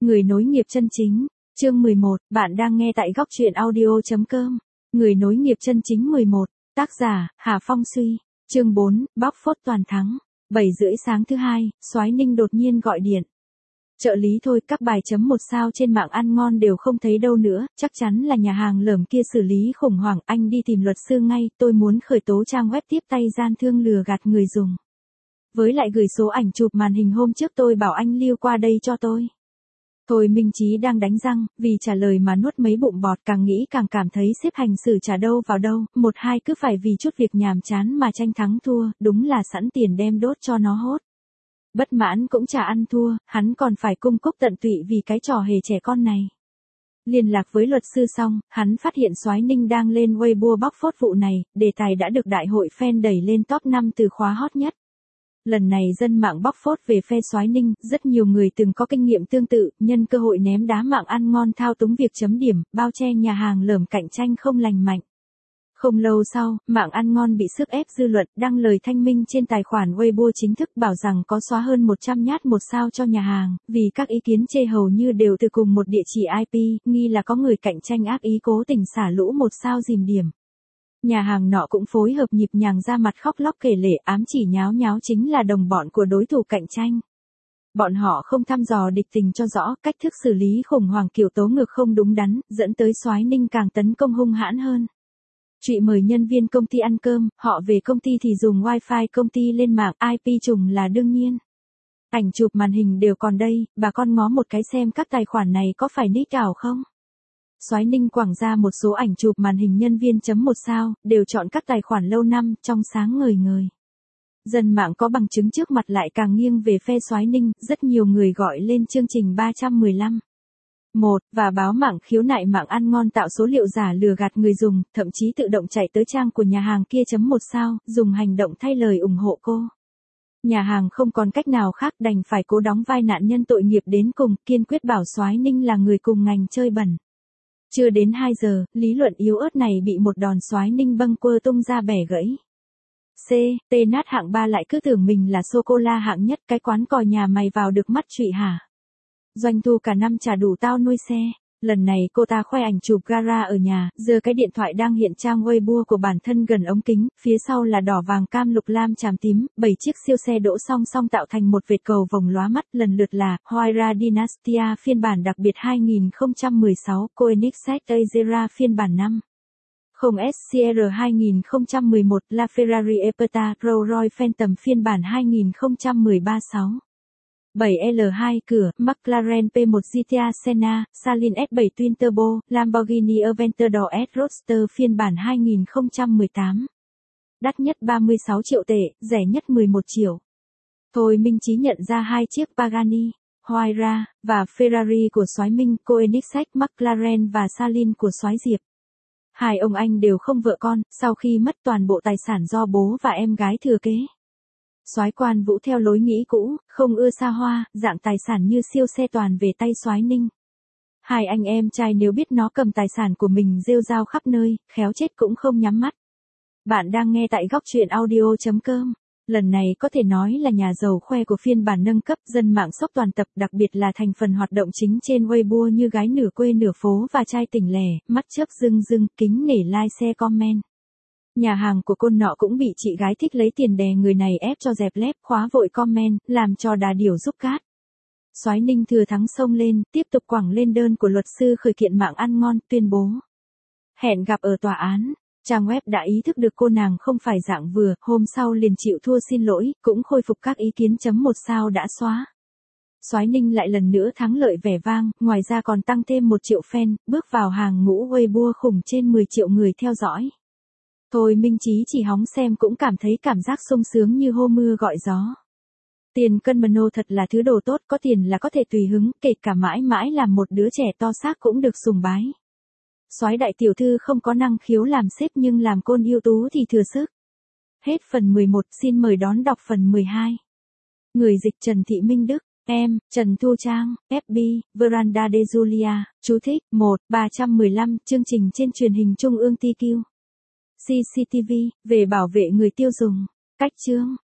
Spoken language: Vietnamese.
Người nối nghiệp chân chính. Chương 11, bạn đang nghe tại góc truyện audio.com. Người nối nghiệp chân chính 11. Tác giả, Hà Phong Suy. Chương 4, bóc phốt toàn thắng. 7 rưỡi sáng thứ hai, Soái Ninh đột nhiên gọi điện. Trợ lý thôi, các bài chấm 1 sao trên mạng ăn ngon đều không thấy đâu nữa, chắc chắn là nhà hàng lởm kia xử lý khủng hoảng, anh đi tìm luật sư ngay, tôi muốn khởi tố trang web tiếp tay gian thương lừa gạt người dùng. Với lại gửi số ảnh chụp màn hình hôm trước tôi bảo anh lưu qua đây cho tôi. Thôi Minh Chí đang đánh răng, vì trả lời mà nuốt mấy bụng bọt, càng nghĩ càng cảm thấy xếp hành xử chả đâu vào đâu, một hai cứ phải vì chút việc nhàm chán mà tranh thắng thua, đúng là sẵn tiền đem đốt cho nó hốt. Bất mãn cũng chả ăn thua, hắn còn phải cung cúc tận tụy vì cái trò hề trẻ con này. Liên lạc với luật sư xong, hắn phát hiện Soái Ninh đang lên Weibo bóc phốt vụ này, đề tài đã được đại hội fan đẩy lên top 5 từ khóa hot nhất. Lần này dân mạng bóc phốt về phe Soái Ninh, rất nhiều người từng có kinh nghiệm tương tự, nhân cơ hội ném đá mạng ăn ngon thao túng việc chấm điểm, bao che nhà hàng lởm cạnh tranh không lành mạnh. Không lâu sau, mạng ăn ngon bị sức ép dư luận, đăng lời thanh minh trên tài khoản Weibo chính thức bảo rằng có xóa hơn 100 nhát 1 sao cho nhà hàng, vì các ý kiến chê hầu như đều từ cùng một địa chỉ IP, nghi là có người cạnh tranh ác ý cố tình xả lũ 1 sao dìm điểm. Nhà hàng nọ cũng phối hợp nhịp nhàng ra mặt khóc lóc kể lể, ám chỉ nháo nháo chính là đồng bọn của đối thủ cạnh tranh. Bọn họ không thăm dò địch tình cho rõ, cách thức xử lý khủng hoảng kiểu tố ngược không đúng đắn, dẫn tới Soái Ninh càng tấn công hung hãn hơn. Chị mời nhân viên công ty ăn cơm, họ về công ty thì dùng wifi công ty lên mạng, IP trùng là đương nhiên. Ảnh chụp màn hình đều còn đây, bà con ngó một cái xem các tài khoản này có phải nick ảo không? Soái Ninh quảng ra một số ảnh chụp màn hình nhân viên chấm 1 sao, đều chọn các tài khoản lâu năm, trong sáng ngời ngời. Dân mạng có bằng chứng trước mặt lại càng nghiêng về phe Soái Ninh, rất nhiều người gọi lên chương trình 315. 1. Và báo mạng khiếu nại mạng ăn ngon tạo số liệu giả lừa gạt người dùng, thậm chí tự động chạy tới trang của nhà hàng kia chấm 1 sao, dùng hành động thay lời ủng hộ cô. Nhà hàng không còn cách nào khác đành phải cố đóng vai nạn nhân tội nghiệp đến cùng, kiên quyết bảo Soái Ninh là người cùng ngành chơi bẩn. Chưa đến 2 giờ, lý luận yếu ớt này bị một đòn Soái Ninh bâng quơ tung ra bẻ gãy. C. T nát hạng 3 lại cứ tưởng mình là sô-cô-la hạng nhất, cái quán còi nhà mày vào được mắt trụy hả? Doanh thu cả năm chả đủ tao nuôi xe. Lần này cô ta khoe ảnh chụp gara ở nhà, giơ cái điện thoại đang hiện trang Weibo của bản thân gần ống kính, phía sau là đỏ vàng cam lục lam chàm tím, 7 chiếc siêu xe đỗ song song tạo thành một vệt cầu vồng lóa mắt, lần lượt là Huayra Dynastia phiên bản đặc biệt 2016, Koenigsegg Azera phiên bản 5. 0SCR 2011, LaFerrari Aperta, Rolls-Royce Phantom phiên bản 2013-6. 7L2 cửa, McLaren P1 GTA Senna, Salin S7 Twin Turbo, Lamborghini Aventador S Roadster phiên bản 2018. Đắt nhất 36 triệu tệ, rẻ nhất 11 triệu. Thôi Minh Chí nhận ra 2 chiếc Pagani, Huayra, và Ferrari của Soái Minh, Koenigsegg, McLaren và Salin của Soái Diệp. Hai ông anh đều không vợ con, sau khi mất toàn bộ tài sản do bố và em gái thừa kế. Soái Quan Vũ theo lối nghĩ cũ, không ưa xa hoa, dạng tài sản như siêu xe toàn về tay Soái Ninh. Hai anh em trai nếu biết nó cầm tài sản của mình rêu rao khắp nơi, khéo chết cũng không nhắm mắt. Bạn đang nghe tại góc truyện audio.com. Lần này có thể nói là nhà giàu khoe của phiên bản nâng cấp, dân mạng sốc toàn tập, đặc biệt là thành phần hoạt động chính trên Weibo như gái nửa quê nửa phố và trai tỉnh lẻ, mắt chớp rưng rưng, kính nể like share comment. Nhà hàng của cô nọ cũng bị chị gái thích lấy tiền đè người này ép cho dẹp lép, khóa vội comment, làm cho đà điểu giúp cát. Soái Ninh thừa thắng xông lên, tiếp tục quẳng lên đơn của luật sư khởi kiện mạng ăn ngon, tuyên bố hẹn gặp ở tòa án. Trang web đã ý thức được cô nàng không phải dạng vừa, hôm sau liền chịu thua xin lỗi, cũng khôi phục các ý kiến chấm 1 sao đã xóa. Soái Ninh lại lần nữa thắng lợi vẻ vang, ngoài ra còn tăng thêm 1 triệu fan, bước vào hàng ngũ Weibo khủng trên 10 triệu người theo dõi. Thôi Minh Chí chỉ hóng xem cũng cảm thấy cảm giác sung sướng như hô mưa gọi gió. Tiền cân mano thật là thứ đồ tốt, có tiền là có thể tùy hứng, kể cả mãi mãi làm một đứa trẻ to xác cũng được sùng bái. Soái đại tiểu thư không có năng khiếu làm sếp nhưng làm côn ưu tú thì thừa sức. Hết phần 11, xin mời đón đọc phần 12. Người dịch Trần Thị Minh Đức, em, Trần Thu Trang, FB, Veranda de Julia, chú thích, 1, 315, chương trình trên truyền hình Trung ương TQ. CCTV, về bảo vệ người tiêu dùng. Cách chương.